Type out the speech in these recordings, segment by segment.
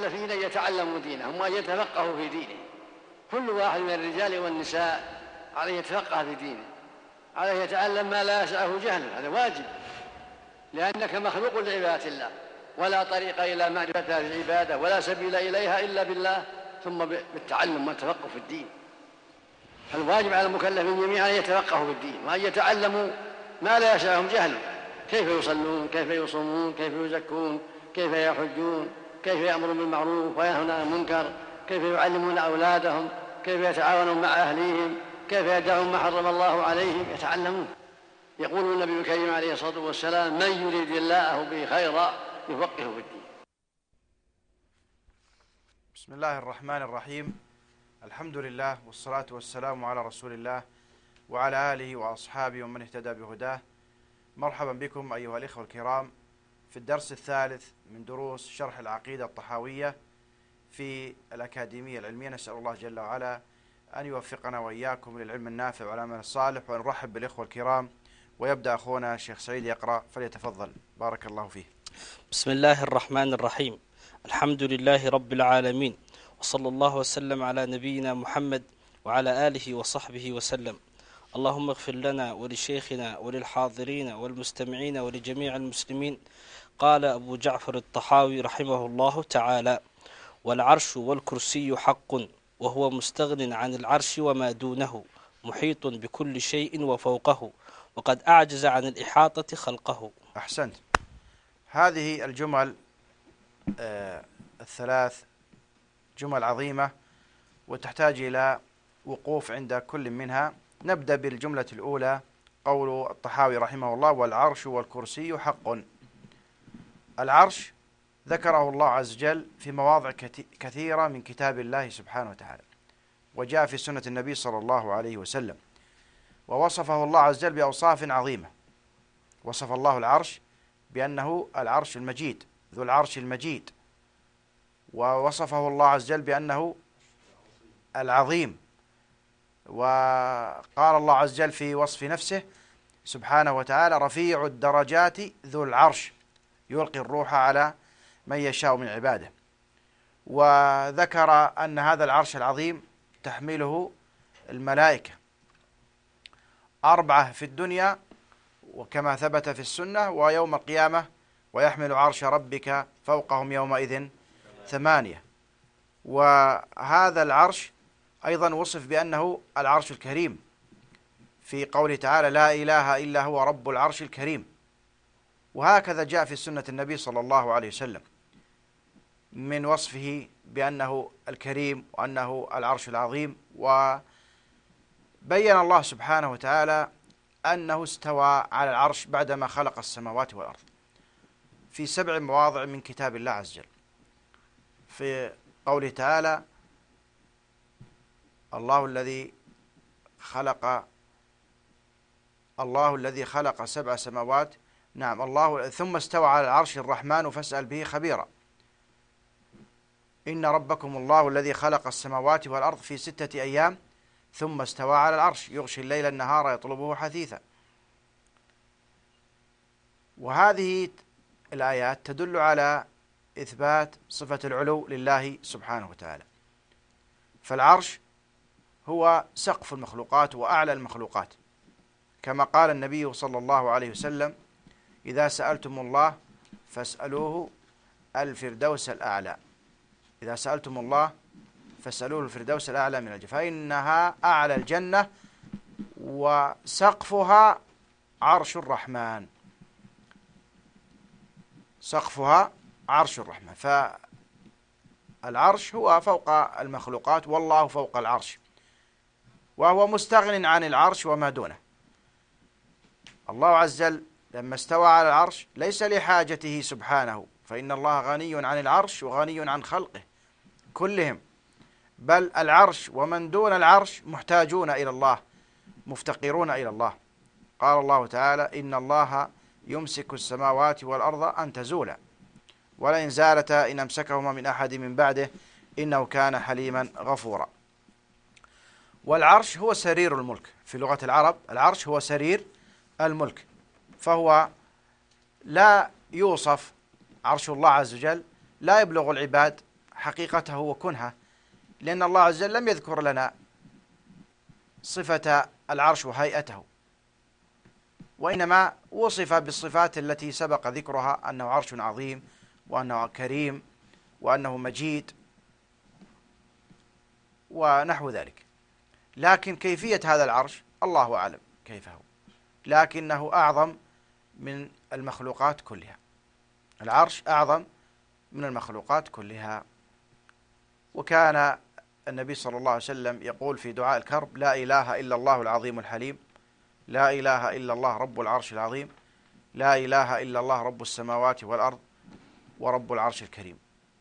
المكلفين أن يتعلموا دينهم وأن يتفقهوا في دينه. كل واحد من الرجال والنساء عليه يتفقه في دينه، عليه يتعلم ما لا يسعه جهله، هذا واجب، لأنك مخلوق لعبادة الله، ولا طريق إلى معرفة العبادة ولا سبيل إليها إلا بالله، ثم بالتعلم والتفقه في الدين. فالواجب على المكلفين جميعا أن يتفقهوا في الدين وأن يتعلموا ما لا يسعهم جهله، كيف يصلون، كيف يصومون، كيف يزكون، كيف يحجون، كيف يأمرون بالمعروف وينهون عن المنكر، كيف يعلمون أولادهم، كيف يتعاونون مع أهليهم، كيف يدعون ما حرم الله عليهم، يتعلمون. يقول النبي الكريم عليه الصلاة والسلام: من يريد الله به خيرا يفقهه في الدين. بسم الله الرحمن الرحيم. الحمد لله والصلاة والسلام على رسول الله وعلى آله وأصحابه ومن اهتدى بهداه. مرحبا بكم أيها الإخوة الكرام في الدرس الثالث من دروس شرح العقيدة الطحاوية في الأكاديمية العلمية. نسأل الله جل وعلا أن يوفقنا وإياكم للعلم النافع والعمل الصالح. ونرحب بالإخوة الكرام، ويبدأ أخونا الشيخ سعيد يقرأ، فليتفضل بارك الله فيه. بسم الله الرحمن الرحيم. الحمد لله رب العالمين، وصلى الله وسلم على نبينا محمد وعلى آله وصحبه وسلم. اللهم اغفر لنا ولشيخنا وللحاضرين والمستمعين ولجميع المسلمين. قال أبو جعفر الطحاوي رحمه الله تعالى: والعرش والكرسي حق، وهو مستغن عن العرش وما دونه، محيط بكل شيء وفوقه، وقد أعجز عن الإحاطة خلقه. أحسنت. هذه الجمل الثلاث جمل عظيمة وتحتاج إلى وقوف عند كل منها. نبدأ بالجملة الأولى، قول الطحاوي رحمه الله: والعرش والكرسي حق. العرش ذكره الله عز وجل في مواضع كثيرة من كتاب الله سبحانه وتعالى، وجاء في سنة النبي صلى الله عليه وسلم، ووصفه الله عز وجل بأوصاف عظيمة. وصف الله العرش بأنه العرش المجيد، ذو العرش المجيد، ووصفه الله عز وجل بأنه العظيم. وقال الله عز وجل في وصف نفسه سبحانه وتعالى: رفيع الدرجات ذو العرش يلقي الروح على من يشاء من عباده. وذكر أن هذا العرش العظيم تحمله الملائكة 4 في الدنيا، وكما ثبت في السنة، ويوم القيامة ويحمل عرش ربك فوقهم يومئذ 8. وهذا العرش أيضا وصف بأنه العرش الكريم في قوله تعالى: لا إله إلا هو رب العرش الكريم. وهكذا جاء في سنة النبي صلى الله عليه وسلم من وصفه بأنه الكريم وأنه العرش العظيم. وبين الله سبحانه وتعالى أنه استوى على العرش بعدما خلق السماوات والأرض في 7 مواضع من كتاب الله عز وجل. في قوله تعالى: الله الذي خلق 7 سماوات، نعم، الله ثم استوى على العرش الرحمن فاسأل به خبيرا. إن ربكم الله الذي خلق السماوات والأرض في 6 أيام ثم استوى على العرش يغشي الليل النهار يطلبه حثيثا. وهذه الآيات تدل على إثبات صفة العلو لله سبحانه وتعالى. فالعرش هو سقف المخلوقات وأعلى المخلوقات، كما قال النبي صلى الله عليه وسلم: إذا سألتم الله فاسألوه الفردوس الأعلى. إذا سألتم الله فاسألوه الفردوس الأعلى من الجنة، فإنها أعلى الجنة وسقفها عرش الرحمن. سقفها عرش الرحمن. فالعرش هو فوق المخلوقات، والله فوق العرش، وهو مستغن عن العرش وما دونه. الله عز وجل لما استوى على العرش ليس لحاجته سبحانه، فإن الله غني عن العرش وغني عن خلقه كلهم، بل العرش ومن دون العرش محتاجون إلى الله، مفتقرون إلى الله. قال الله تعالى: إن الله يمسك السماوات والأرض أن تزولا ولئن زالتا إن أمسكهما من أحد من بعده إنه كان حليما غفورا. والعرش هو سرير الملك في لغة العرب. العرش هو سرير الملك، فهو لا يوصف عرش الله عز وجل، لا يبلغ العباد حقيقته وكنهه، لأن الله عز وجل لم يذكر لنا صفة العرش وهيئته، وإنما وصف بالصفات التي سبق ذكرها، أنه عرش عظيم، وأنه كريم، وأنه مجيد، ونحو ذلك. لكن كيفية هذا العرش الله أعلم كيف هو، لكنه أعظم من المخلوقات كلها. العرش أعظم من المخلوقات كلها. وكان النبي صلى الله عليه وسلم يقول في دعاء الكرب: لا إله إلا الله العظيم الحليم، لا إله إلا الله رب العرش العظيم، لا إله إلا الله رب السماوات والأرض ورب العرش الكريم.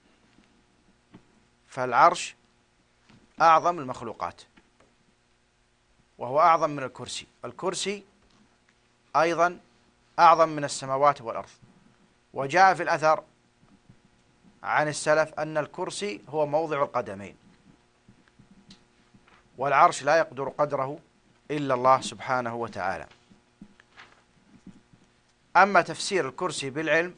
فالعرش أعظم المخلوقات، وهو أعظم من الكرسي. الكرسي أيضا أعظم من السماوات والأرض. وجاء في الأثر عن السلف أن الكرسي هو موضع القدمين، والعرش لا يقدر قدره إلا الله سبحانه وتعالى. أما تفسير الكرسي بالعلم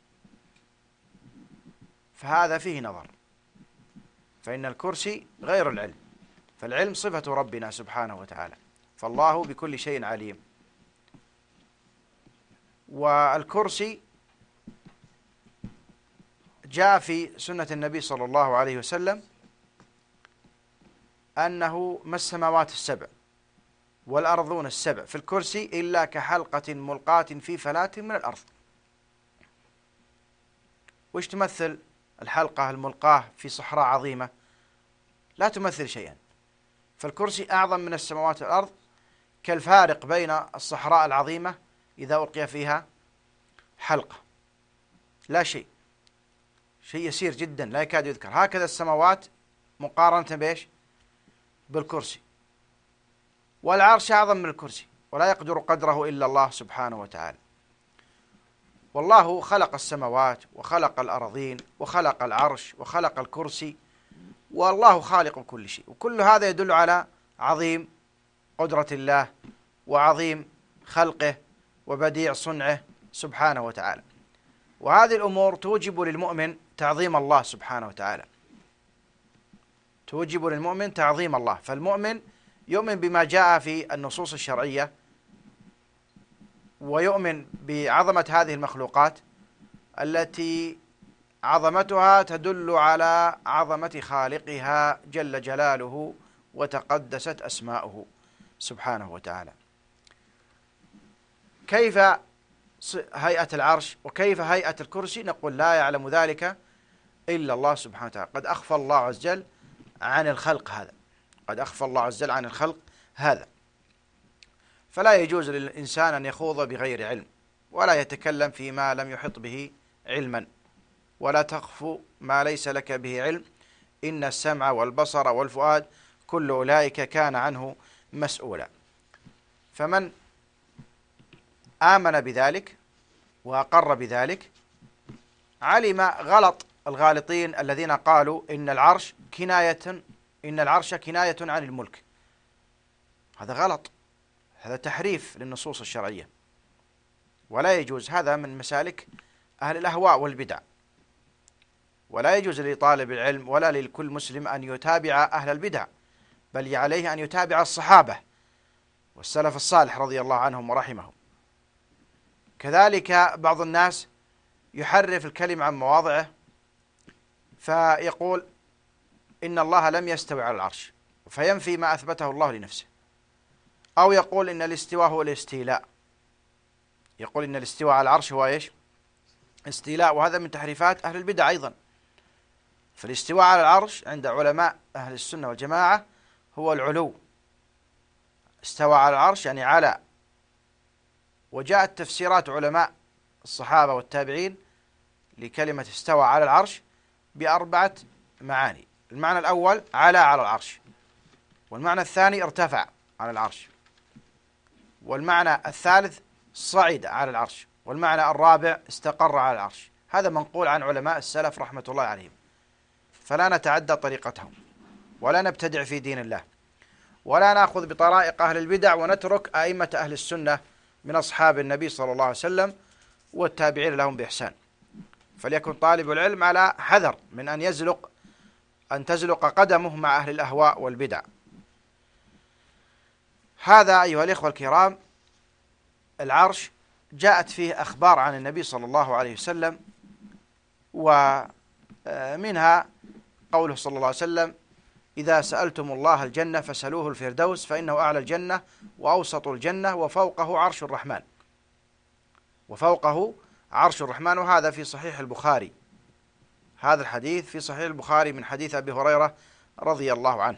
فهذا فيه نظر، فإن الكرسي غير العلم، فالعلم صفة ربنا سبحانه وتعالى، فالله بكل شيء عليم. والكرسي جاء في سنة النبي صلى الله عليه وسلم أنه ما السماوات السبع والأرضون السبع في الكرسي إلا كحلقة ملقاة في فلاة من الأرض. وش تمثل الحلقة الملقاة في صحراء عظيمة؟ لا تمثل شيئا. فالكرسي أعظم من السماوات والأرض، كالفارق بين الصحراء العظيمة إذا ألقي فيها حلقة، لا شيء، شيء يسير جدا لا يكاد يذكر. هكذا السماوات مقارنة بإيش؟ بالكرسي. والعرش أعظم من الكرسي، ولا يقدر قدره إلا الله سبحانه وتعالى. والله خلق السماوات وخلق الأرضين وخلق العرش وخلق الكرسي، والله خالق كل شيء. وكل هذا يدل على عظيم قدرة الله وعظيم خلقه وبديع صنعه سبحانه وتعالى. وهذه الأمور توجب للمؤمن تعظيم الله سبحانه وتعالى، توجب للمؤمن تعظيم الله. فالمؤمن يؤمن بما جاء في النصوص الشرعية، ويؤمن بعظمة هذه المخلوقات التي عظمتها تدل على عظمة خالقها جل جلاله وتقدست أسماؤه سبحانه وتعالى. كيف هيئة العرش وكيف هيئة الكرسي؟ نقول لا يعلم ذلك إلا الله سبحانه وتعالى. قد أخفى الله عز وجل عن الخلق هذا، قد أخفى الله عز وجل عن الخلق هذا. فلا يجوز للإنسان أن يخوض بغير علم، ولا يتكلم فيما لم يحط به علما، ولا تخف ما ليس لك به علم، إن السمع والبصر والفؤاد كل أولئك كان عنه مسؤولا. فمن آمن بذلك وأقر بذلك علم غلط الغالطين الذين قالوا إن العرش كناية عن الملك. هذا غلط، هذا تحريف للنصوص الشرعية، ولا يجوز. هذا من مسالك أهل الأهواء والبدع، ولا يجوز لطالب العلم ولا لكل مسلم أن يتابع أهل البدع، بل عليه أن يتابع الصحابة والسلف الصالح رضي الله عنهم ورحمهم. كذلك بعض الناس يحرف الكلمة عن مواضعه، فيقول إن الله لم يستوي على العرش، فينفي ما أثبته الله لنفسه، أو يقول إن الاستواء هو الاستيلاء، يقول إن الاستواء على العرش هو إيش؟ استيلاء. وهذا من تحريفات أهل البدع أيضا. فالاستواء على العرش عند علماء أهل السنة والجماعة هو العلو. استوى على العرش يعني على. وجاءت تفسيرات علماء الصحابة والتابعين لكلمة استوى على العرش بأربعة معاني. المعنى الأول على العرش، والمعنى الثاني ارتفع على العرش، والمعنى الثالث صعد على العرش، والمعنى الرابع استقر على العرش. هذا منقول عن علماء السلف رحمة الله عليهم، فلا نتعدى طريقتهم ولا نبتدع في دين الله، ولا نأخذ بطرائق أهل البدع ونترك أئمة أهل السنة من أصحاب النبي صلى الله عليه وسلم والتابعين لهم بإحسان. فليكن طالب العلم على حذر من أن يزلق أن تزلق قدمه مع أهل الأهواء والبدع. هذا أيها الإخوة الكرام العرش جاءت فيه أخبار عن النبي صلى الله عليه وسلم، ومنها قوله صلى الله عليه وسلم: إذا سألتم الله الجنة فسألوه الفردوس فإنه أعلى الجنة وأوسط الجنة وفوقه عرش الرحمن. وفوقه عرش الرحمن. وهذا في صحيح البخاري، هذا الحديث في صحيح البخاري من حديث أبي هريرة رضي الله عنه.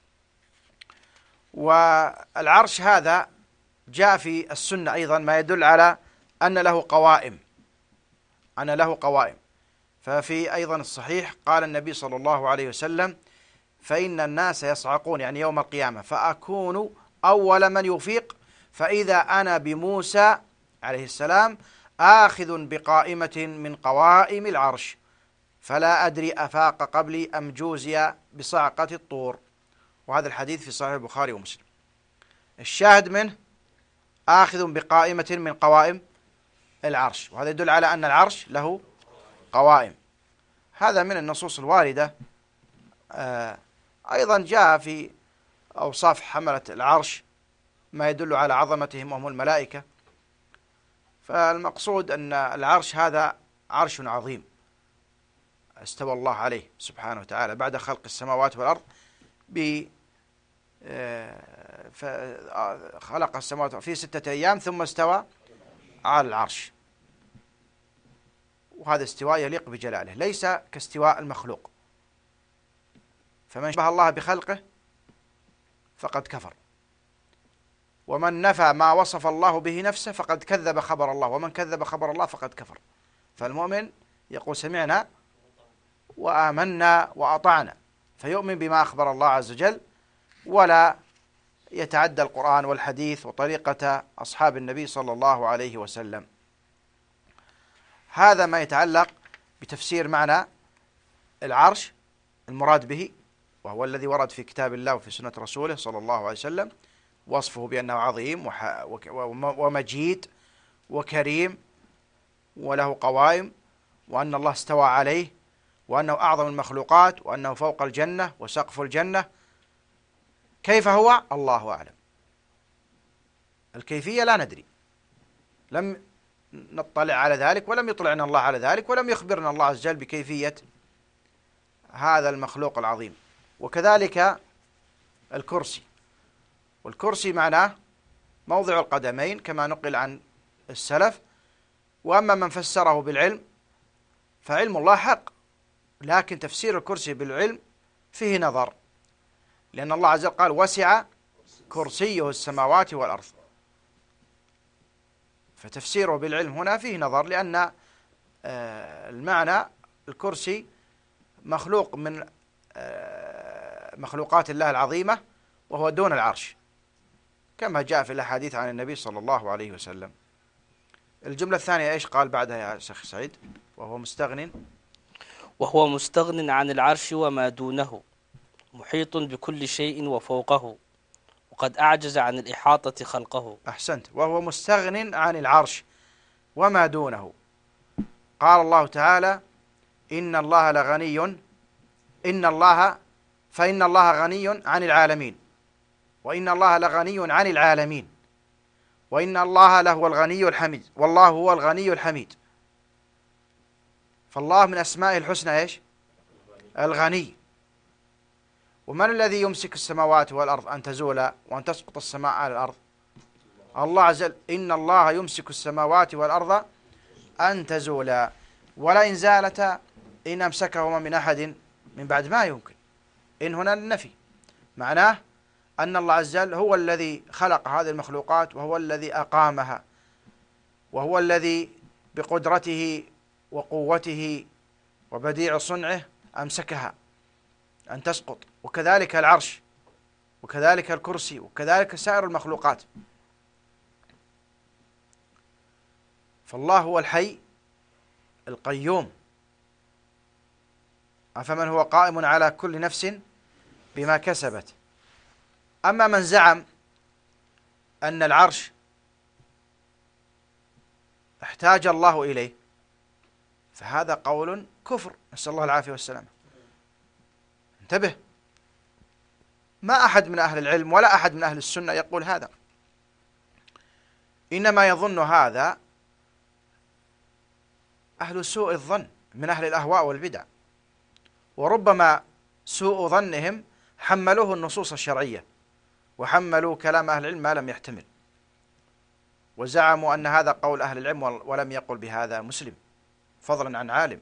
والعرش هذا جاء في السنة أيضا ما يدل على أن له قوائم، ففي أيضا الصحيح قال النبي صلى الله عليه وسلم: فإن الناس يصعقون، يعني يوم القيامة، فأكون أول من يفيق، فإذا أنا بموسى عليه السلام آخذ بقائمة من قوائم العرش، فلا أدري أفاق قبلي أم جوزي بصعقة الطور. وهذا الحديث في صحيح البخاري ومسلم. الشاهد منه آخذ بقائمة من قوائم العرش، وهذا يدل على أن العرش له قوائم. هذا من النصوص الواردة. أيضا جاء في أوصاف حملة العرش ما يدل على عظمتهم وهم الملائكة. فالمقصود أن العرش هذا عرش عظيم استوى الله عليه سبحانه وتعالى بعد خلق السماوات والأرض. خلق السماوات في 6 أيام ثم استوى على العرش، وهذا استواء يليق بجلاله، ليس كاستواء المخلوق. فمن شبه الله بخلقه فقد كفر، ومن نفى ما وصف الله به نفسه فقد كذب خبر الله، ومن كذب خبر الله فقد كفر. فالمؤمن يقول: سمعنا وآمنا وأطعنا، فيؤمن بما أخبر الله عز وجل، ولا يتعدى القرآن والحديث وطريقة أصحاب النبي صلى الله عليه وسلم. هذا ما يتعلق بتفسير معنى العرش المراد به، وهو الذي ورد في كتاب الله وفي سنة رسوله صلى الله عليه وسلم، وصفه بأنه عظيم ومجيد وكريم وله قوائم، وأن الله استوى عليه، وأنه أعظم المخلوقات، وأنه فوق الجنة وسقف الجنة. كيف هو؟ الله أعلم. الكيفية لا ندري، لم نطلع على ذلك، ولم يطلعنا الله على ذلك، ولم يخبرنا الله عز وجل بكيفية هذا المخلوق العظيم. وكذلك الكرسي، والكرسي معناه موضع القدمين كما نقل عن السلف. وأما من فسره بالعلم فعلم الله حق، لكن تفسير الكرسي بالعلم فيه نظر، لأن الله عز وجل قال: وسع كرسيه السماوات والأرض. فتفسيره بالعلم هنا فيه نظر، لأن المعنى الكرسي مخلوق من مخلوقات الله العظيمة، وهو دون العرش، كما جاء في الأحاديث عن النبي صلى الله عليه وسلم. الجملة الثانية إيش قال بعدها يا شيخ سعيد؟ وهو مستغن عن العرش وما دونه، محيط بكل شيء وفوقه، وقد أعجز عن الإحاطة خلقه. أحسنت. وهو مستغن عن العرش وما دونه. قال الله تعالى: إن الله لغني، فإن الله غني عن العالمين، وإن الله لغني عن العالمين، وإن الله لهو الغني الحميد، والله هو الغني الحميد. فالله من أسمائه الحسنى إيش؟ الغني. ومن الذي يمسك السماوات والأرض أن تزولا وأن تسقط السماء على الأرض؟ الله عز وجل: إن الله يمسك السماوات والأرض أن تزولا ولئن زالتا إن أمسكهما من أحد من بعد ما يمكن. إن هنا للنفي، معناه أن الله عز وجل هو الذي خلق هذه المخلوقات، وهو الذي أقامها، وهو الذي بقدرته وقوته وبديع صنعه أمسكها أن تسقط. وكذلك العرش، وكذلك الكرسي، وكذلك سائر المخلوقات. فالله هو الحي القيوم. أفمن هو قائم على كل نفس بما كسبت. أما من زعم أن العرش احتاج الله إليه فهذا قول كفر، نسأل الله العافية والسلامة. انتبه، ما أحد من أهل العلم ولا أحد من أهل السنة يقول هذا، إنما يظن هذا أهل سوء الظن من أهل الأهواء والبدع، وربما سوء ظنهم حملوه النصوص الشرعية وحملوا كلام أهل العلم ما لم يحتمل، وزعموا أن هذا قول أهل العلم ولم يقل بهذا مسلم فضلا عن عالم.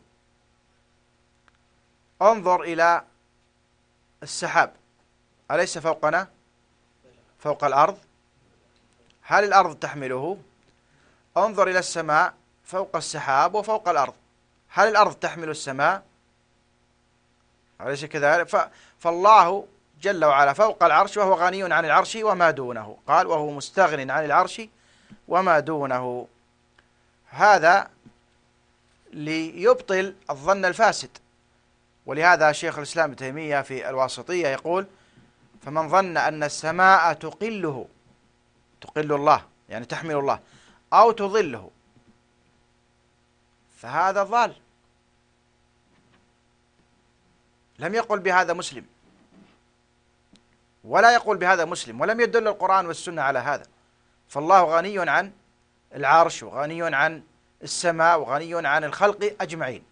انظر إلى السحاب، أليس فوقنا فوق الأرض؟ هل الأرض تحمله؟ انظر إلى السماء، فوق السحاب وفوق الأرض، هل الأرض تحمل السماء؟ أليس كذلك؟ فالله جل وعلا فوق العرش وهو غني عن العرش وما دونه، قال وهو مستغن عن العرش وما دونه، هذا ليبطل الظن الفاسد. ولهذا شيخ الإسلام ابن تيمية في الواسطية يقول فمن ظن أن السماء تقل الله يعني تحمل الله أو تظله فهذا ضال، لم يقل بهذا مسلم ولا يقول بهذا مسلم، ولم يدل القرآن والسنة على هذا. فالله غني عن العرش وغني عن السماء وغني عن الخلق أجمعين.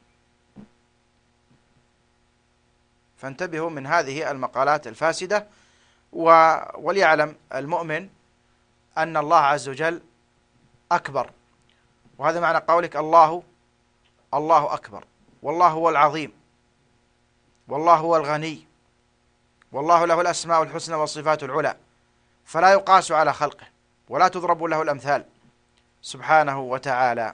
فانتبهوا من هذه المقالات الفاسدة، وليعلم المؤمن أن الله عز وجل أكبر، وهذا معنى قولك الله أكبر، والله هو العظيم، والله هو الغني، والله له الأسماء الحسنى والصفات العلى، فلا يقاس على خلقه ولا تضرب له الأمثال سبحانه وتعالى.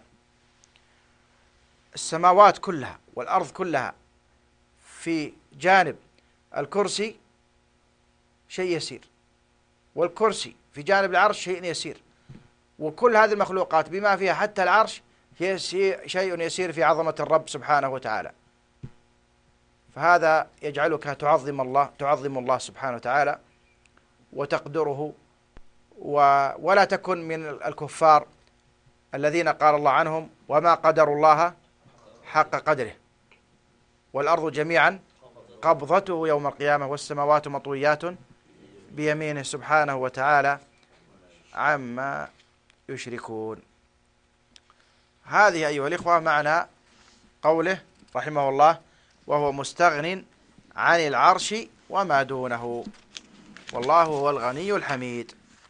السماوات كلها والأرض كلها في جانب الكرسي شيء يسير، والكرسي في جانب العرش شيء يسير، وكل هذه المخلوقات بما فيها حتى العرش شيء يسير في عظمة الرب سبحانه وتعالى. فهذا يجعلك تعظم الله سبحانه وتعالى وتقدره، ولا تكن من الكفار الذين قال الله عنهم وما قدروا الله حق قدره، والأرض جميعا قبضته يوم القيامة والسماوات مطويات بيمينه سبحانه وتعالى عما يشركون. هذه أيها الإخوة معنى قوله رحمه الله وهو مستغن عن العرش وما دونه، والله هو الغني الحميد.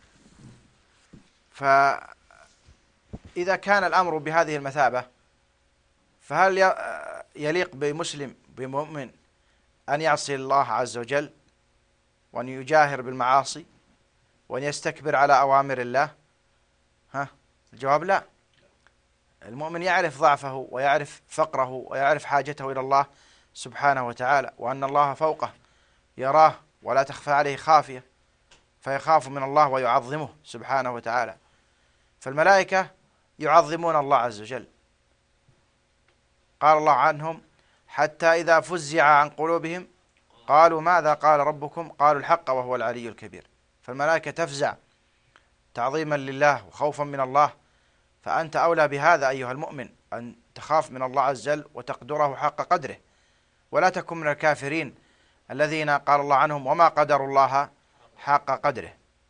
فإذا كان الأمر بهذه المثابة فهل يليق بمؤمن أن يعصي الله عز وجل وأن يجاهر بالمعاصي وأن يستكبر على أوامر الله؟ الجواب لا. المؤمن يعرف ضعفه ويعرف فقره ويعرف حاجته إلى الله سبحانه وتعالى، وأن الله فوقه يراه ولا تخفى عليه خافية، فيخاف من الله ويعظمه سبحانه وتعالى. فالملائكة يعظمون الله عز وجل، قال الله عنهم حتى إذا فزع عن قلوبهم قالوا ماذا قال ربكم قالوا الحق وهو العلي الكبير. فالملائكة تفزع تعظيما لله وخوفا من الله، فأنت أولى بهذا أيها المؤمن أن تخاف من الله عز وجل وتقدره حق قدره، ولا تكن من الكافرين الذين قال الله عنهم وما قدروا الله حق قدره.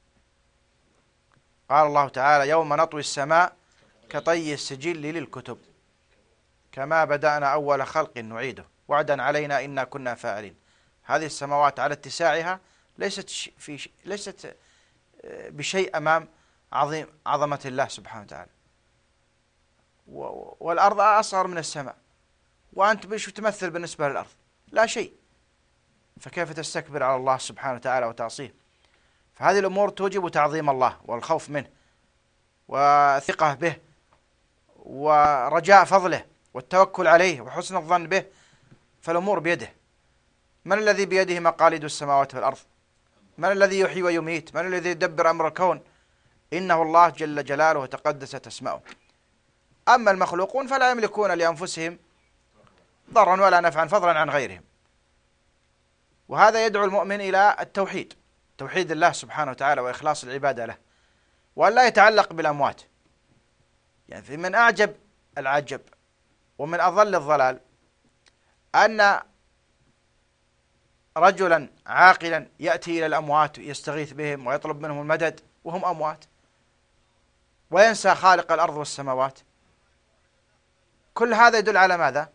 قال الله تعالى يوم نطوي السماء كطي السجل للكتب كما بدأنا أول خلق نعيده وعدا علينا إنا كنا فاعلين. هذه السماوات على اتساعها ليست بشيء أمام عظمة الله سبحانه وتعالى، والأرض أصغر من السماء، وأنت بشو تمثل بالنسبة للأرض؟ لا شيء، فكيف تستكبر على الله سبحانه وتعالى وتعصيه؟ فهذه الأمور توجب تعظيم الله والخوف منه وثقة به ورجاء فضله والتوكل عليه وحسن الظن به، فالأمور بيده. من الذي بيده مقاليد السماوات والأرض؟ من الذي يحيي ويميت؟ من الذي يدبر أمر الكون؟ إنه الله جل جلاله وتقدست اسماؤه. أما المخلوقون فلا يملكون لأنفسهم ضرا ولا نفعا فضلا عن غيرهم. وهذا يدعو المؤمن إلى التوحيد، توحيد الله سبحانه وتعالى وإخلاص العبادة له، وأن لا يتعلق بالأموات. يعني من أعجب العجب ومن أضل الضلال أن رجلا عاقلا يأتي إلى الأموات يستغيث بهم ويطلب منهم المدد وهم أموات، وينسى خالق الأرض والسماوات. كل هذا يدل على ماذا؟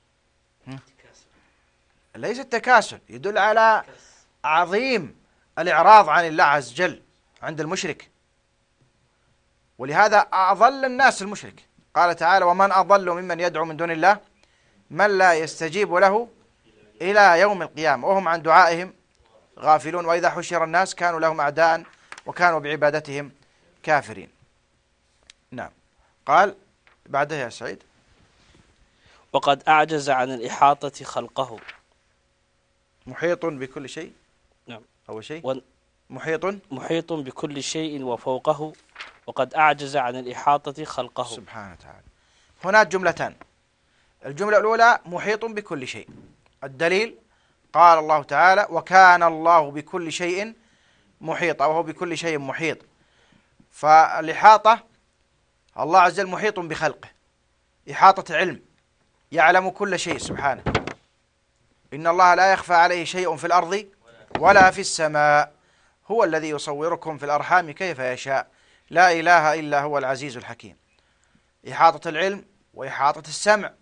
ليس التكاسل، يدل على عظيم الإعراض عن الله عز وجل عند المشرك. ولهذا أضل الناس المشرك. قال تعالى: ومن أضل ممن يدعو من دون الله من لا يستجيب له إلى يوم القيامة وهم عن دعائهم غافلون وإذا حشر الناس كانوا لهم أعداء وكانوا بعبادتهم كافرين. نعم. قال بعدها يا سعيد: وقد أعجز عن الإحاطة خلقه. محيط بكل شيء. نعم. أول شيء محيط بكل شيء وفوقه، وقد أعجز عن الإحاطة خلقه سبحانه وتعالى. هناك جملتان. الجملة الأولى محيط بكل شيء. الدليل قال الله تعالى: وكان الله بكل شيء محيطا، وهو بكل شيء محيط. فالإحاطة الله عز وجل محيط بخلقه، إحاطة علم، يعلم كل شيء سبحانه. إن الله لا يخفى عليه شيء في الأرض ولا في السماء، هو الذي يصوركم في الأرحام كيف يشاء، لا إله إلا هو العزيز الحكيم. إحاطة العلم وإحاطة السمع،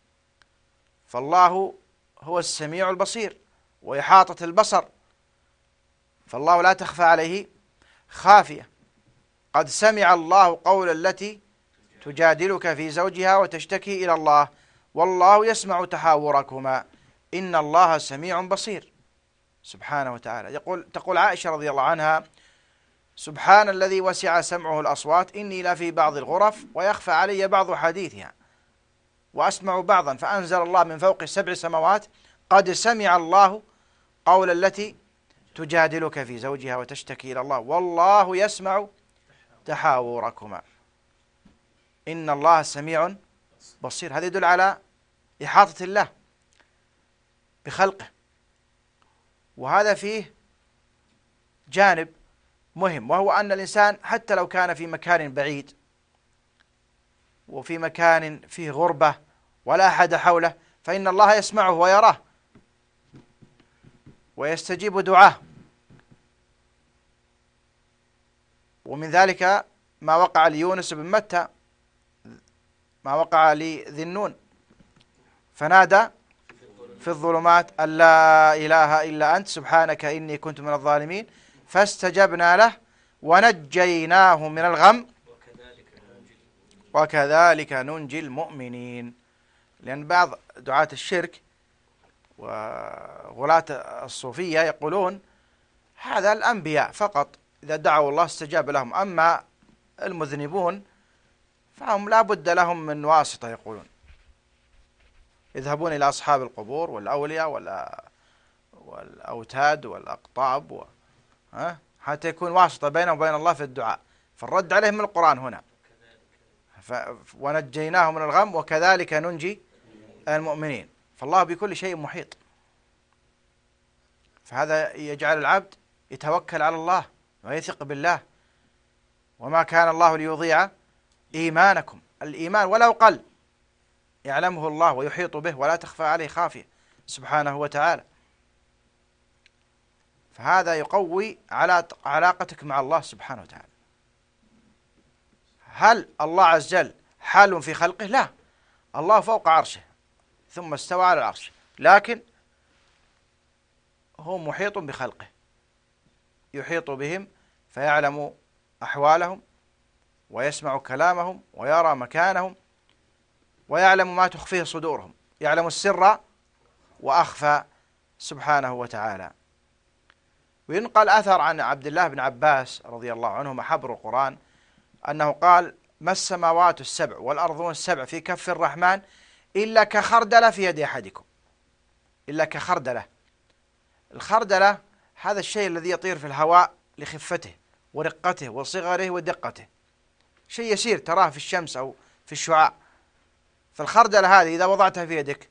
فالله هو السميع البصير. وإحاطة البصر، فالله لا تخفى عليه خافية. قد سمع الله قول التي تجادلك في زوجها وتشتكي إلى الله والله يسمع تحاوركما إن الله سميع بصير سبحانه وتعالى. تقول عائشة رضي الله عنها: سبحان الذي وسع سمعه الأصوات إني لفي بعض الغرف ويخفى علي بعض حديثها وأسمع بعضا، فأنزل الله من فوق 7 سماوات: قد سمع الله قول التي تجادلك في زوجها وتشتكي إلى الله والله يسمع تحاوركما إن الله سميع بصير. هذا يدل على إحاطة الله بخلقه. وهذا فيه جانب مهم، وهو أن الإنسان حتى لو كان في مكان بعيد وفي مكان فيه غربة ولا أحد حوله، فإن الله يسمعه ويراه ويستجيب دعاه. ومن ذلك ما وقع ليونس بن متى، ما وقع لذي النون، فنادى في الظلمات أن لا إله إلا أنت سبحانك إني كنت من الظالمين فاستجبنا له ونجيناه من الغم وكذلك ننجي المؤمنين. لأن بعض دعاة الشرك وغلاة الصوفية يقولون هذا الأنبياء فقط إذا دعوا الله استجاب لهم، أما المذنبون فهم لا بد لهم من واسطة. يقولون يذهبون إلى أصحاب القبور والأولياء والأوتاد والأقطاب حتى يكون واسطة بينهم وبين الله في الدعاء. فالرد عليهم من القرآن هنا: ونجيناه من الغم وكذلك ننجي المؤمنين. فالله بكل شيء محيط. فهذا يجعل العبد يتوكل على الله ويثق بالله. وما كان الله ليضيع إيمانكم، الإيمان ولو قل يعلمه الله ويحيط به ولا تخفى عليه خافية سبحانه وتعالى. فهذا يقوي على علاقتك مع الله سبحانه وتعالى. هل الله عز وجل حال في خلقه؟ لا، الله فوق عرشه ثم استوى على العرش، لكن هو محيط بخلقه، يحيط بهم فيعلم أحوالهم ويسمع كلامهم ويرى مكانهم ويعلم ما تخفيه صدورهم، يعلم السر وأخفى سبحانه وتعالى. وينقل أثر عن عبد الله بن عباس رضي الله عنهما حبر القرآن أنه قال: ما السماوات السبع والأرضون السبع في كف الرحمن إلا كخردلة في يد أحدكم. إلا كخردلة. الخردلة هذا الشيء الذي يطير في الهواء لخفته ورقته وصغره ودقته، شيء يسير تراه في الشمس أو في الشعاع. فالخردلة هذه إذا وضعتها في يدك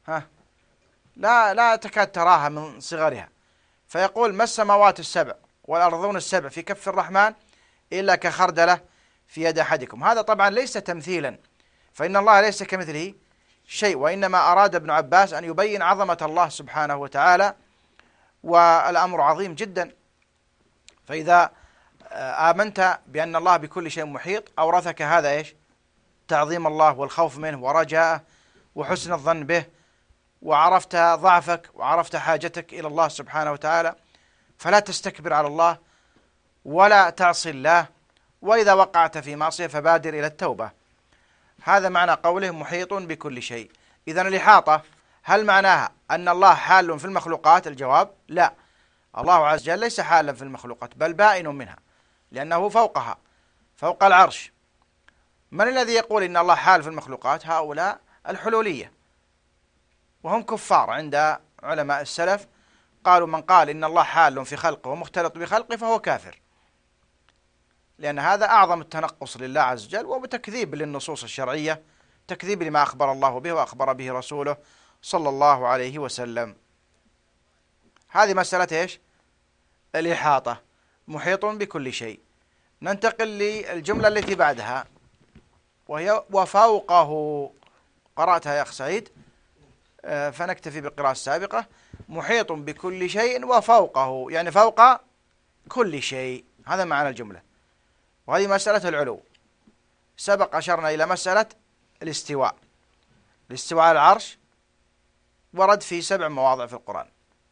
لا تكاد تراها من صغرها. فيقول: ما السماوات السبع والأرضون السبع في كف الرحمن إلا كخردلة في يد أحدكم. هذا طبعا ليس تمثيلا، فإن الله ليس كمثله شيء، وإنما أراد ابن عباس أن يبين عظمة الله سبحانه وتعالى والأمر عظيم جدا. فإذا آمنت بأن الله بكل شيء محيط أورثك هذا إيش؟ تعظيم الله والخوف منه ورجاءه وحسن الظن به، وعرفت ضعفك وعرفت حاجتك إلى الله سبحانه وتعالى، فلا تستكبر على الله ولا تعصي الله، وإذا وقعت في معصية فبادر إلى التوبة. هذا معنى قوله محيط بكل شيء. إذن الإحاطة هل معناها أن الله حال في المخلوقات؟ الجواب لا، الله عز وجل ليس حالا في المخلوقات بل بائن منها، لأنه فوقها فوق العرش. من الذي يقول إن الله حال في المخلوقات؟ هؤلاء الحلولية، وهم كفار عند علماء السلف، قالوا من قال إن الله حال في خلقه ومختلط بخلقه فهو كافر، لأن هذا أعظم التنقص لله عز وجل وبتكذيب للنصوص الشرعية، تكذيب لما أخبر الله به وأخبر به رسوله صلى الله عليه وسلم. هذه مسألة إيش؟ الإحاطة، محيط بكل شيء. ننتقل للجملة التي بعدها وهي وفوقه. قرأتها يا أخ سعيد، فنكتفي بالقراءة السابقة. محيط بكل شيء وفوقه، يعني فوق كل شيء، هذا معنى الجملة. وهذه مسألة العلو. سبق أشرنا إلى مسألة الاستواء. الاستواء على العرش ورد في 7 مواضع في القرآن،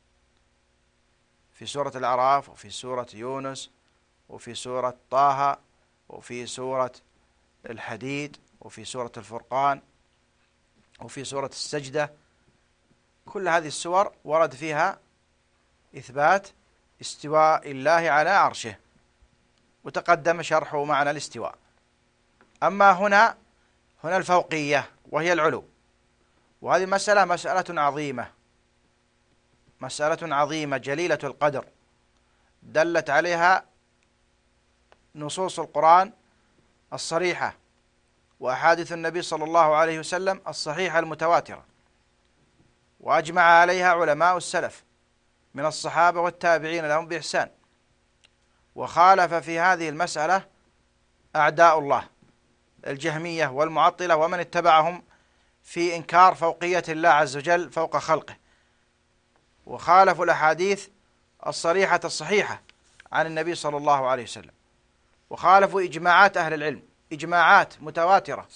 في سورة الأعراف، وفي سورة يونس، وفي سورة طه، وفي سورة الحديد، وفي سورة الفرقان، وفي سورة السجدة. كل هذه السور ورد فيها إثبات استواء الله على عرشه، وتقدم شرحه معنى الاستواء. أما هنا الفوقية وهي العلو، وهذه مسألة عظيمة، مسألة عظيمة جليلة القدر، دلت عليها نصوص القرآن الصريحة وأحاديث النبي صلى الله عليه وسلم الصحيحة المتواترة، وأجمع عليها علماء السلف من الصحابة والتابعين لهم بإحسان. وخالف في هذه المسألة أعداء الله الجهمية والمعطلة ومن اتبعهم في إنكار فوقية الله عز وجل فوق خلقه، وخالفوا الأحاديث الصريحة الصحيحة عن النبي صلى الله عليه وسلم، وخالفوا إجماعات أهل العلم، إجماعات متواترة.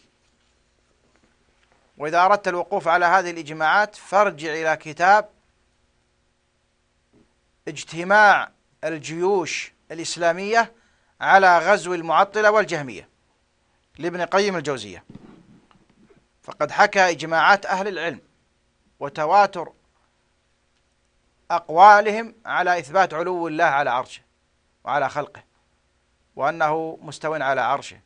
وإذا أردت الوقوف على هذه الإجماعات فارجع إلى كتاب اجتماع الجيوش الإسلامية على غزو المعطلة والجهمية لابن قيم الجوزية، فقد حكى إجماعات أهل العلم وتواتر أقوالهم على إثبات علو الله على عرشه وعلى خلقه، وأنه مستو على عرشه.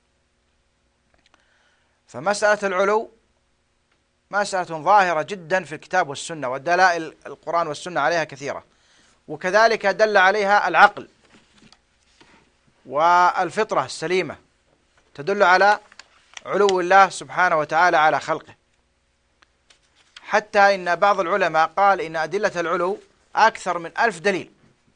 فمسألة العلو مسألة ظاهرة جدا في الكتاب والسنة، والدلائل القرآن والسنة عليها كثيرة، وكذلك دل عليها العقل والفطرة السليمة تدل على علو الله سبحانه وتعالى على خلقه. حتى إن بعض العلماء قال إن أدلة العلو أكثر من 1000 دليل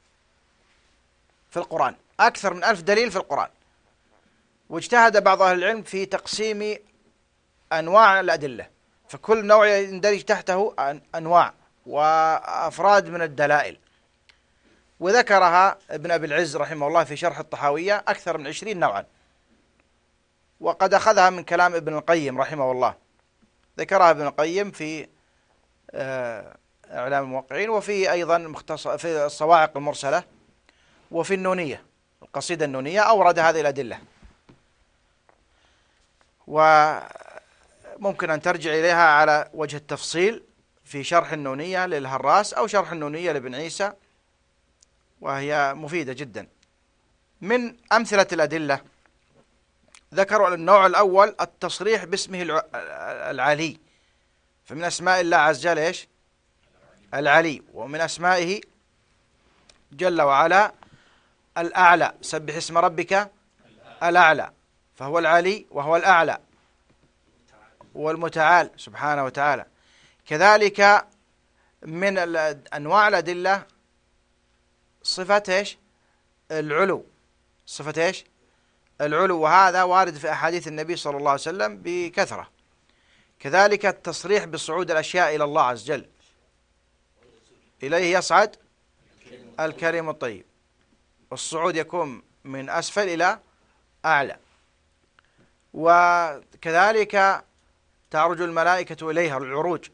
في القرآن، أكثر من 1000 دليل في القرآن. واجتهد بعض أهل العلم في تقسيم أنواع الأدلة، فكل نوع يندرج تحته أنواع وأفراد من الدلائل، وذكرها ابن أبي العز رحمه الله في شرح الطحاوية أكثر من 20 نوعا، وقد أخذها من كلام ابن القيم رحمه الله، ذكرها ابن القيم في إعلام الموقعين، وفي أيضا في الصواعق المرسلة، وفي النونية القصيدة النونية أورد هذه الأدلة، وممكن أن ترجع إليها على وجه التفصيل في شرح النونية للهراس أو شرح النونية لابن عيسى، وهي مفيدة جدا. من أمثلة الأدلة ذكروا النوع الأول التصريح باسمه العلي، فمن أسماء الله عز وجل إيش؟ العلي، ومن أسمائه جل وعلا الأعلى، سبح اسم ربك الأعلى، فهو العلي وهو الأعلى والمتعال سبحانه وتعالى. كذلك من أنواع الأدلة صفة إيش؟ العلو، صفة إيش؟ العلو، وهذا وارد في أحاديث النبي صلى الله عليه وسلم بكثرة. كذلك التصريح بصعود الأشياء إلى الله عز وجل، إليه يصعد الكريم الطيب. والصعود يكون من أسفل إلى أعلى. وكذلك تعرج الملائكة إليها، العروج،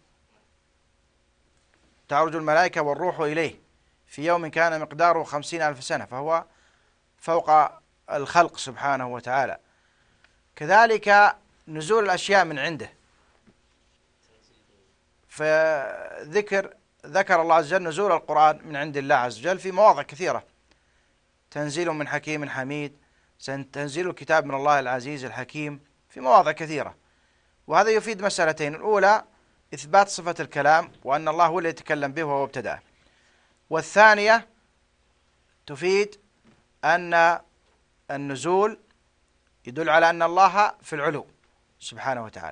تعرج الملائكة والروح إليه في يوم كان مقداره 50,000 سنة، فهو فوق الخلق سبحانه وتعالى. كذلك نزول الأشياء من عنده، ذكر الله عز وجل نزول القرآن من عند الله عز وجل في مواضع كثيرة: تنزيل من حكيم حميد، تنزيل الكتاب من الله العزيز الحكيم، في مواضع كثيرة. وهذا يفيد مسألتين: الأولى إثبات صفة الكلام، وأن الله هو اللي يتكلم به وهو ابتدأه. والثانية تفيد أن النزول يدل على أن الله في العلو سبحانه وتعالى.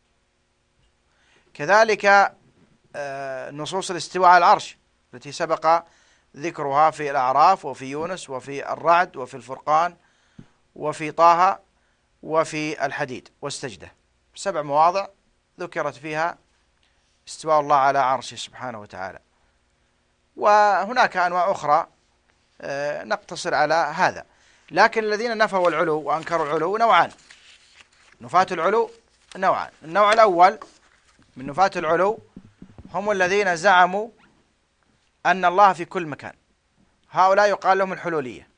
كذلك نصوص الاستواء على العرش التي سبق ذكرها في الأعراف وفي يونس وفي الرعد وفي الفرقان وفي طه وفي الحديد والسجدة، 7 مواضع ذكرت فيها استواء الله على عرشه سبحانه وتعالى. وهناك أنواع أخرى نقتصر على هذا. لكن الذين نفوا العلو وأنكروا العلو نوعان: نفاة العلو نوعان. النوع الأول من نفاة العلو هم الذين زعموا أن الله في كل مكان، هؤلاء يقال لهم الحلولية.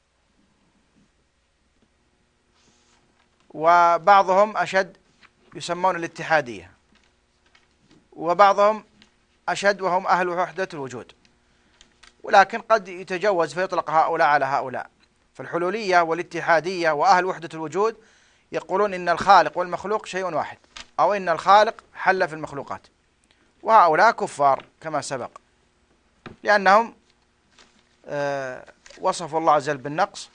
وبعضهم أشد يسمون الاتحادية، وبعضهم أشد وهم أهل وحدة الوجود، ولكن قد يتجوز فيطلق هؤلاء على هؤلاء. فالحلولية والاتحادية وأهل وحدة الوجود يقولون إن الخالق والمخلوق شيء واحد، أو إن الخالق حل في المخلوقات، وهؤلاء كفار كما سبق، لأنهم وصفوا الله عز وجل بالنقص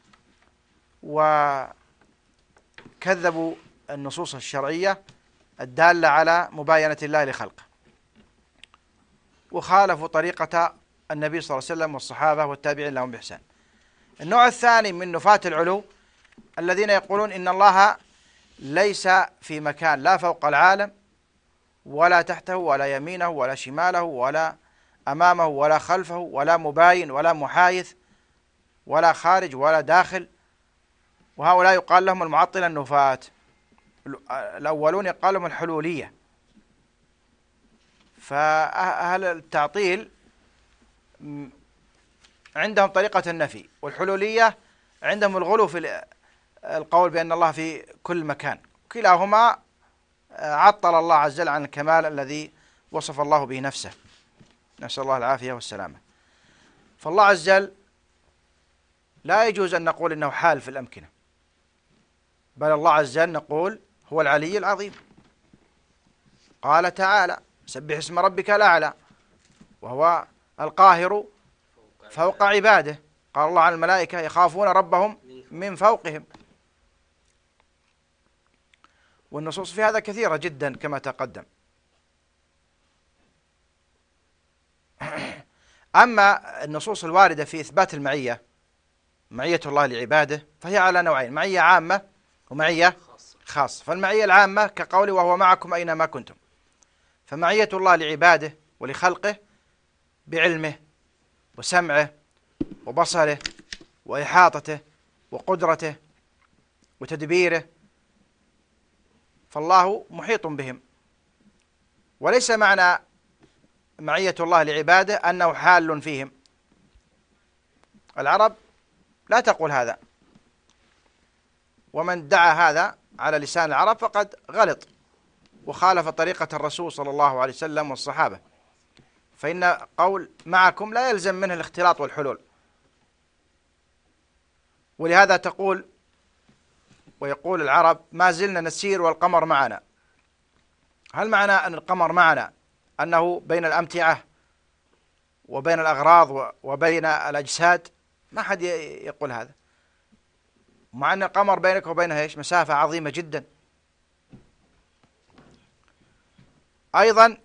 وكذبوا النصوص الشرعية الدالة على مباينة الله لخلقه، وخالفوا طريقة النبي صلى الله عليه وسلم والصحابة والتابعين لهم بإحسان. النوع الثاني من نفاة العلو الذين يقولون إن الله ليس في مكان، لا فوق العالم ولا تحته ولا يمينه ولا شماله ولا أمامه ولا خلفه ولا مباين ولا محايث ولا خارج ولا داخل، وهؤلاء يقال لهم المعطلة النفاة. الأولون يقال لهم الحلولية. فأهل التعطيل عندهم طريقة النفي، والحلولية عندهم الغلو في القول بأن الله في كل مكان. كلاهما عطل الله عز وجل عن الكمال الذي وصف الله به نفسه، نسأل الله العافية والسلامة. فالله عز وجل لا يجوز أن نقول إنه حال في الأمكنة، بل الله عز وجل نقول هو العلي العظيم. قال تعالى: سبح اسم ربك الأعلى، وهو القاهر فوق عباده. قال الله عن الملائكة: يخافون ربهم من فوقهم. والنصوص في هذا كثيرة جدا كما تقدم. أما النصوص الواردة في إثبات المعية، معية الله لعباده، فهي على نوعين: معية عامة ومعية خاصة. فالمعية العامة كقوله: وهو معكم أينما كنتم. فمعية الله لعباده ولخلقه بعلمه وسمعه وبصره وإحاطته وقدرته وتدبيره، فالله محيط بهم. وليس معنى معية الله لعباده أنه حال فيهم. العرب لا تقول هذا، ومن دعا هذا على لسان العرب فقد غلط وخالف طريقة الرسول صلى الله عليه وسلم والصحابة. فإن قول معكم لا يلزم منه الاختلاط والحلول. ولهذا تقول ويقول العرب: ما زلنا نسير والقمر معنا. هل معنى أن القمر معنا أنه بين الأمتعة وبين الأغراض وبين الأجساد؟ ما حد يقول هذا، مع أن القمر بينك وبينه إيش؟ مسافة عظيمة جدا. أيضا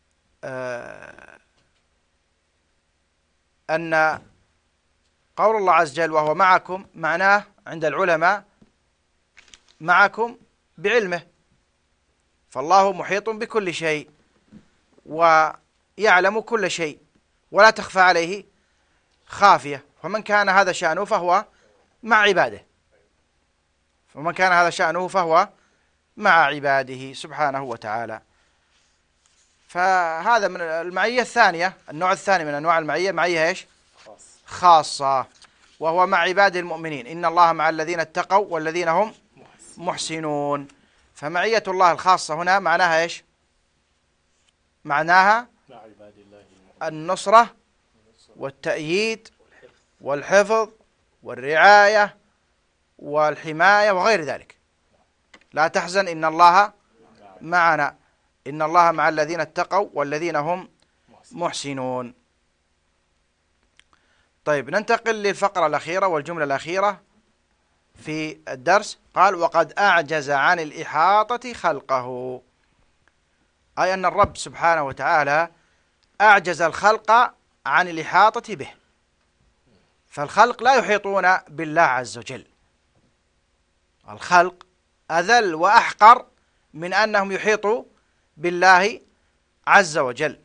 أن قول الله عز وجل وهو معكم معناه عند العلماء معكم بعلمه، فالله محيط بكل شيء ويعلم كل شيء ولا تخفى عليه خافية، ومن كان هذا شأنه فهو مع عباده، ومن كان هذا شأنه فهو مع عباده سبحانه وتعالى. فهذا من المعية الثانية، النوع الثاني من أنواع المعية، معية إيش؟ خاصة، وهو مع عباد المؤمنين، إن الله مع الذين اتقوا والذين هم محسنون. فمعية الله الخاصة هنا معناها إيش؟ معناها النصرة والتأييد والحفظ والرعاية والحماية وغير ذلك. لا تحزن إن الله معنا، إن الله مع الذين اتقوا والذين هم محسنون. طيب، ننتقل للفقرة الأخيرة والجملة الأخيرة في الدرس. قال: وقد أعجز عن الإحاطة خلقه، أي أن الرب سبحانه وتعالى أعجز الخلق عن الإحاطة به، فالخلق لا يحيطون بالله عز وجل. الخلق أذل وأحقر من أنهم يحيطوا بالله عز وجل،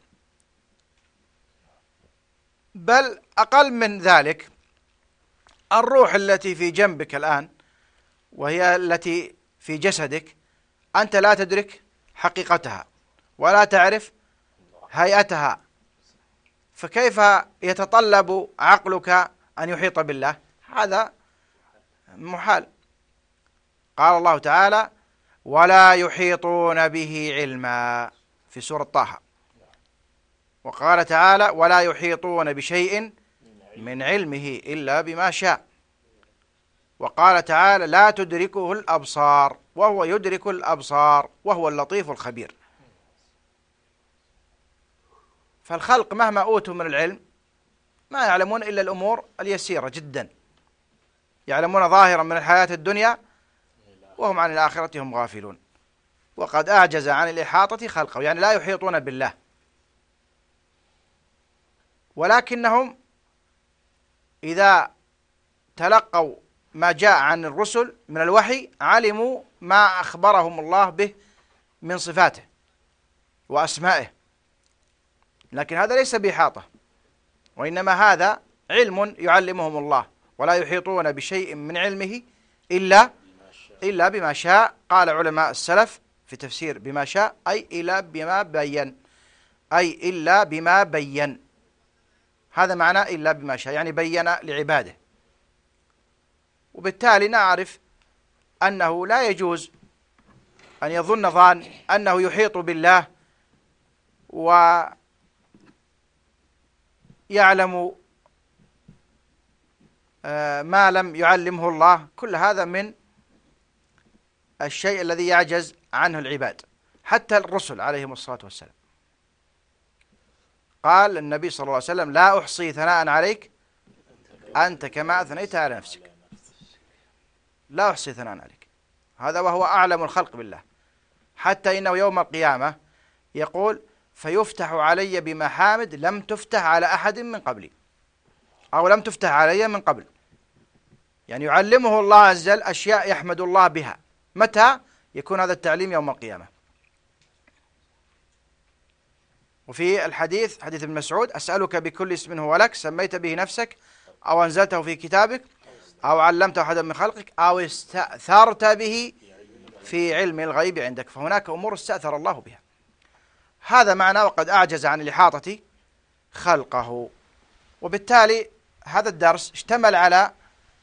بل أقل من ذلك. الروح التي في جنبك الآن وهي التي في جسدك، أنت لا تدرك حقيقتها ولا تعرف هيئتها، فكيف يتطلب عقلك أن يحيط بالله؟ هذا محال. قال الله تعالى: ولا يحيطون به علما في سورة طه. وقال تعالى: ولا يحيطون بشيء من علمه إلا بما شاء. وقال تعالى: لا تدركه الأبصار وهو يدرك الأبصار وهو اللطيف الخبير. فالخلق مهما أوتوا من العلم ما يعلمون إلا الأمور اليسيرة جدا، يعلمون ظاهرا من الحياة الدنيا وهم عن الآخرة هم غافلون. وقد أعجز عن الإحاطة خلقه، يعني لا يحيطون بالله، ولكنهم إذا تلقوا ما جاء عن الرسل من الوحي علموا ما أخبرهم الله به من صفاته وأسمائه، لكن هذا ليس بإحاطة، وإنما هذا علم يعلمهم الله. ولا يحيطون بشيء من علمه إلا بما شاء. قال علماء السلف في تفسير بما شاء أي إلا بما بين، أي إلا بما بين. هذا معنى إلا بما شاء، يعني بين لعباده. وبالتالي نعرف أنه لا يجوز أن يظن ظان أنه يحيط بالله ويعلم ما لم يعلمه الله. كل هذا من الشيء الذي يعجز عنه العباد، حتى الرسل عليهم الصلاة والسلام. قال النبي صلى الله عليه وسلم: لا أحصي ثناء عليك أنت كما أثنيت على نفسك. لا أحصي ثناء عليك، هذا وهو أعلم الخلق بالله. حتى إنه يوم القيامة يقول: فيفتح علي بمحامد لم تفتح على أحد من قبلي، أو لم تفتح علي من قبل. يعني يعلمه الله عز وجل أشياء يحمد الله بها. متى يكون هذا التعليم؟ يوم القيامة. وفي الحديث، حديث ابن مسعود: أسألك بكل اسم هو لك سميت به نفسك أو أنزلته في كتابك أو علمته أحدا من خلقك أو استأثرت به في علم الغيب عندك. فهناك أمور استأثر الله بها. هذا معنى وقد أعجز عن الإحاطة خلقه. وبالتالي هذا الدرس اشتمل على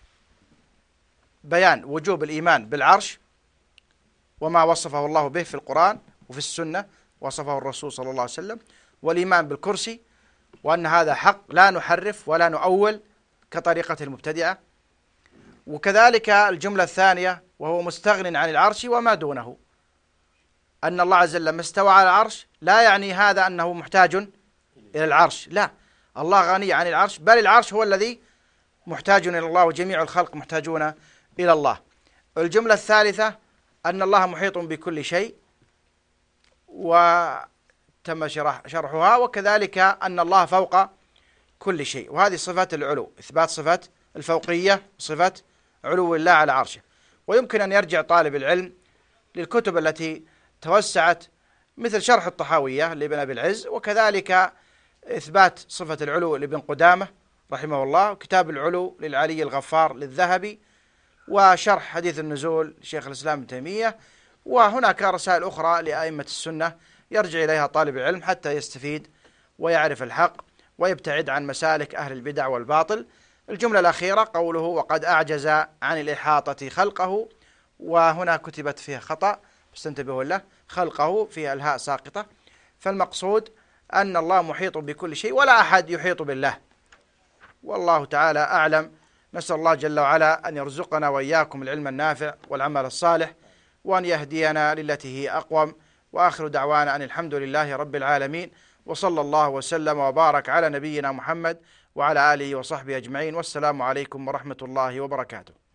بيان وجوب الإيمان بالعرش وما وصفه الله به في القرآن وفي السنة، وصفه الرسول صلى الله عليه وسلم، والإيمان بالكرسي، وأن هذا حق لا نحرف ولا نؤول كطريقة المبتدعة. وكذلك الجملة الثانية وهو مستغن عن العرش وما دونه، أن الله عز وجل لما استوى على العرش لا يعني هذا أنه محتاج إلى العرش، لا، الله غني عن العرش، بل العرش هو الذي محتاج إلى الله، وجميع الخلق محتاجون إلى الله. الجملة الثالثة أن الله محيط بكل شيء وتم شرحها، وكذلك أن الله فوق كل شيء. وهذه صفات العلو، إثبات صفة الفوقية، صفة علو الله على عرشه. ويمكن أن يرجع طالب العلم للكتب التي توسعت مثل شرح الطحاوية لابن أبي العز، وكذلك إثبات صفة العلو لابن قدامة، رحمه الله، كتاب العلو للعلي الغفار للذهبي، وشرح حديث النزول لشيخ الإسلام ابن تيمية. وهناك رسائل أخرى لأئمة السنة يرجع إليها طالب العلم حتى يستفيد ويعرف الحق ويبتعد عن مسالك أهل البدع والباطل. الجملة الأخيرة قوله وقد أعجز عن الإحاطة خلقه، وهنا كتبت فيها خطأ فاستنتبهوا له، خلقه في الهاء ساقطة، فالمقصود أن الله محيط بكل شيء ولا أحد يحيط بالله، والله تعالى أعلم. نسأل الله جل وعلا أن يرزقنا وإياكم العلم النافع والعمل الصالح، وأن يهدينا للتي هي أقوم. وآخر دعوانا أن الحمد لله رب العالمين، وصلى الله وسلم وبارك على نبينا محمد وعلى آله وصحبه أجمعين، والسلام عليكم ورحمة الله وبركاته.